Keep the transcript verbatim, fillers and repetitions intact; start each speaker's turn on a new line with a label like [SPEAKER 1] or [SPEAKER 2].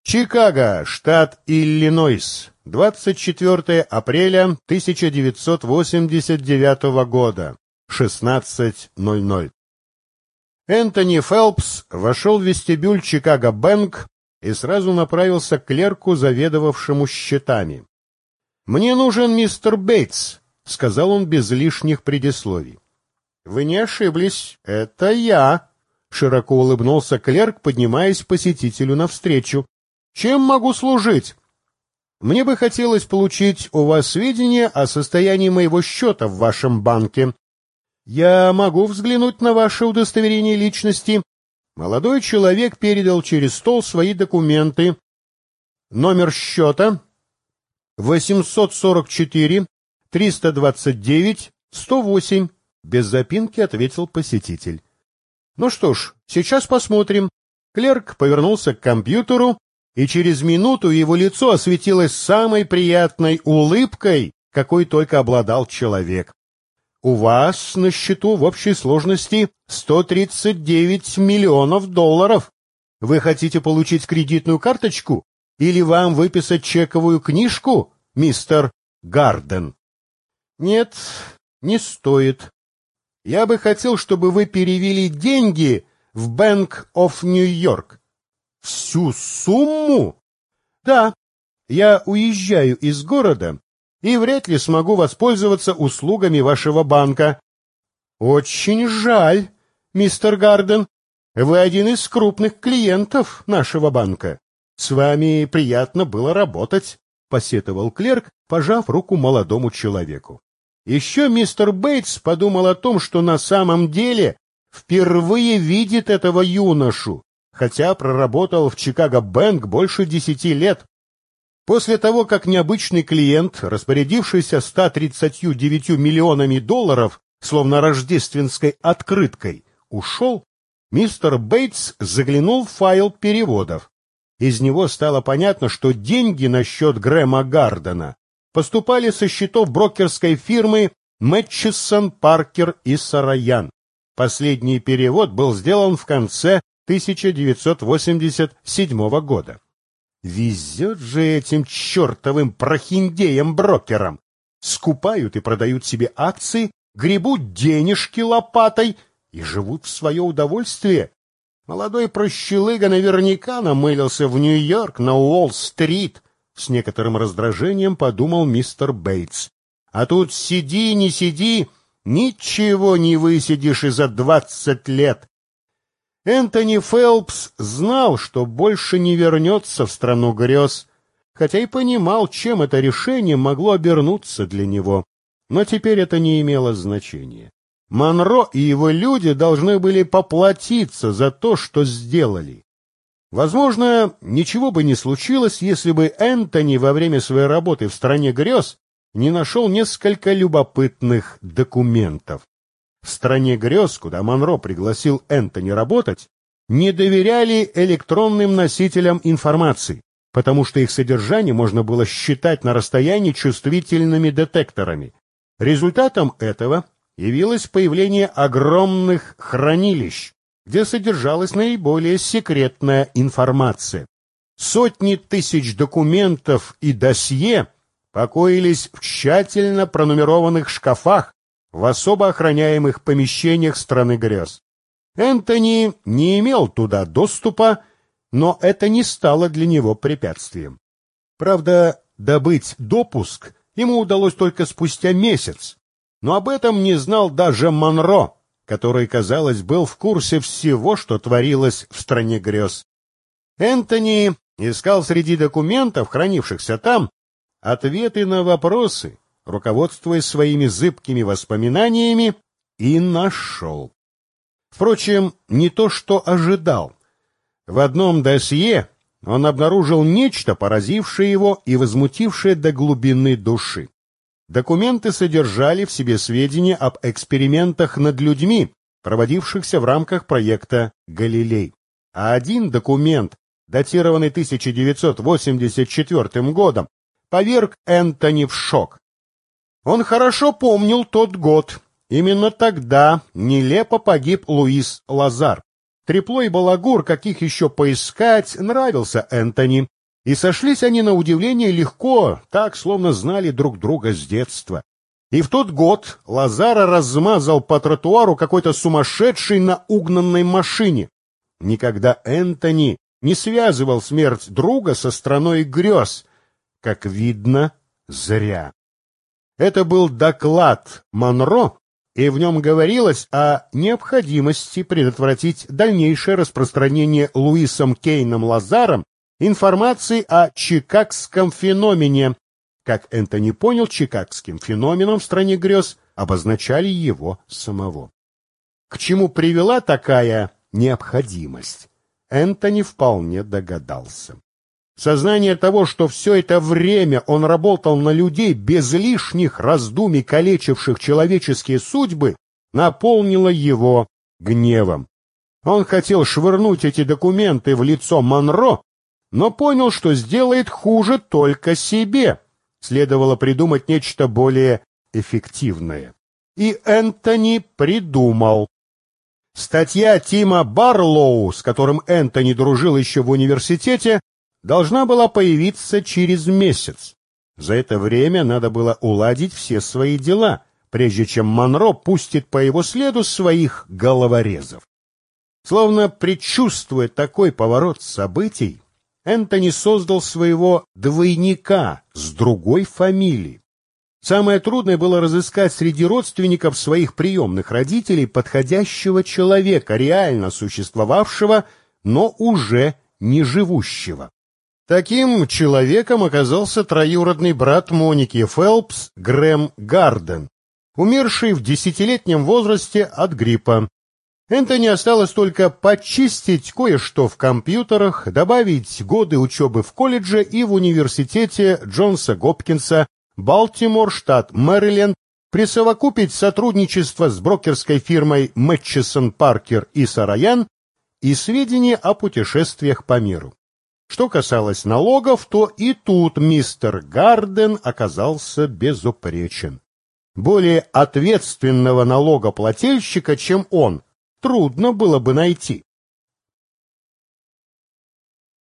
[SPEAKER 1] Чикаго, штат Иллинойс, двадцать четвёртое апреля тысяча девятьсот восемьдесят девятого года, шестнадцать ноль ноль. Энтони Фелпс вошел в вестибюль Чикаго Бэнк и сразу направился к клерку, заведовавшему счетами. «Мне нужен мистер Бейтс», — сказал он без лишних предисловий. «Вы не ошиблись, это я», — широко улыбнулся клерк, поднимаясь посетителю навстречу. «Чем могу служить?» «Мне бы хотелось получить у вас сведения о состоянии моего счета в вашем банке. Я могу взглянуть на ваше удостоверение личности?» Молодой человек передал через стол свои документы. «Номер счета восемьсот сорок четыре триста двадцать девять сто восемь», — без запинки ответил посетитель. «Ну что ж, сейчас посмотрим». Клерк повернулся к компьютеру, и через минуту его лицо осветилось самой приятной улыбкой, какой только обладал человек. «У вас на счету в общей сложности сто тридцать девять миллионов долларов. Вы хотите получить кредитную карточку или вам выписать чековую книжку, мистер Гарден?» «Нет, не стоит. Я бы хотел, чтобы вы перевели деньги в Bank of New York». «Всю сумму?» «Да, я уезжаю из города и вряд ли смогу воспользоваться услугами вашего банка». «Очень жаль, мистер Гарден. Вы один из крупных клиентов нашего банка. С вами приятно было работать», — посетовал клерк, пожав руку молодому человеку. Еще мистер Бейтс подумал о том, что на самом деле впервые видит этого юношу, хотя проработал в Чикаго Бэнк больше десяти лет. После того, как необычный клиент, распорядившийся ста тридцатью девятью миллионами долларов, словно рождественской открыткой, ушел, мистер Бейтс заглянул в файл переводов. Из него стало понятно, что деньги на счет Грэма Гардена поступали со счетов брокерской фирмы Мэтчисон, Паркер и Сараян. Последний перевод был сделан в конце тысяча девятьсот восемьдесят седьмого года. Везет же этим чертовым прохиндеям-брокерам. Скупают и продают себе акции, гребут денежки лопатой и живут в свое удовольствие. Молодой прощелыга наверняка намылился в Нью-Йорк на Уолл-стрит. С некоторым раздражением подумал мистер Бейтс. А тут сиди, не сиди, ничего не высидишь и за двадцать лет. Энтони Фелпс знал, что больше не вернется в страну грез, хотя и понимал, чем это решение могло обернуться для него. Но теперь это не имело значения. Монро и его люди должны были поплатиться за то, что сделали. Возможно, ничего бы не случилось, если бы Энтони во время своей работы в стране грез не нашел несколько любопытных документов. В стране грез, куда Монро пригласил Энтони работать, не доверяли электронным носителям информации, потому что их содержание можно было считать на расстоянии чувствительными детекторами. Результатом этого явилось появление огромных хранилищ, где содержалась наиболее секретная информация. Сотни тысяч документов и досье покоились в тщательно пронумерованных шкафах в особо охраняемых помещениях страны грез. Энтони не имел туда доступа, но это не стало для него препятствием. Правда, добыть допуск ему удалось только спустя месяц, но об этом не знал даже Монро, который, казалось, был в курсе всего, что творилось в стране грез. Энтони искал среди документов, хранившихся там, ответы на вопросы, руководствуясь своими зыбкими воспоминаниями, и нашел. Впрочем, не то, что ожидал. В одном досье он обнаружил нечто, поразившее его и возмутившее до глубины души. Документы содержали в себе сведения об экспериментах над людьми, проводившихся в рамках проекта «Галилей». А один документ, датированный тысяча девятьсот восемьдесят четвёртым годом, поверг Энтони в шок. Он хорошо помнил тот год. Именно тогда нелепо погиб Луис Лазар. Трепло и балагур, каких еще поискать, нравился Энтони. И сошлись они на удивление легко, так, словно знали друг друга с детства. И в тот год Лазаро размазал по тротуару какой-то сумасшедший на угнанной машине. Никогда Энтони не связывал смерть друга со страной грез. Как видно, зря. Это был доклад Монро, и в нем говорилось о необходимости предотвратить дальнейшее распространение Луисом Кейном Лазаром информации о чикагском феномене. Как Энтони понял, чикагским феноменом в стране грез обозначали его самого. К чему привела такая необходимость, Энтони вполне догадался. Сознание того, что все это время он работал на людей без лишних раздумий, калечивших человеческие судьбы, наполнило его гневом. Он хотел швырнуть эти документы в лицо Монро, но понял, что сделает хуже только себе. Следовало придумать нечто более эффективное. И Энтони придумал. Статья Тима Барлоу, с которым Энтони дружил еще в университете, должна была появиться через месяц. За это время надо было уладить все свои дела, прежде чем Монро пустит по его следу своих головорезов. Словно предчувствуя такой поворот событий, Энтони создал своего двойника с другой фамилией. Самое трудное было разыскать среди родственников своих приемных родителей подходящего человека, реально существовавшего, но уже не живущего. Таким человеком оказался троюродный брат Моники Фелпс, Грэм Гарден, умерший в десятилетнем возрасте от гриппа. Энтони осталось только почистить кое-что в компьютерах, добавить годы учебы в колледже и в университете Джонса Гопкинса, Балтимор, штат Мэриленд, присовокупить сотрудничество с брокерской фирмой Мэтчисон, Паркер и Сараян и сведения о путешествиях по миру. Что касалось налогов, то и тут мистер Гарден оказался безупречен. Более ответственного налогоплательщика, чем он, трудно было бы найти.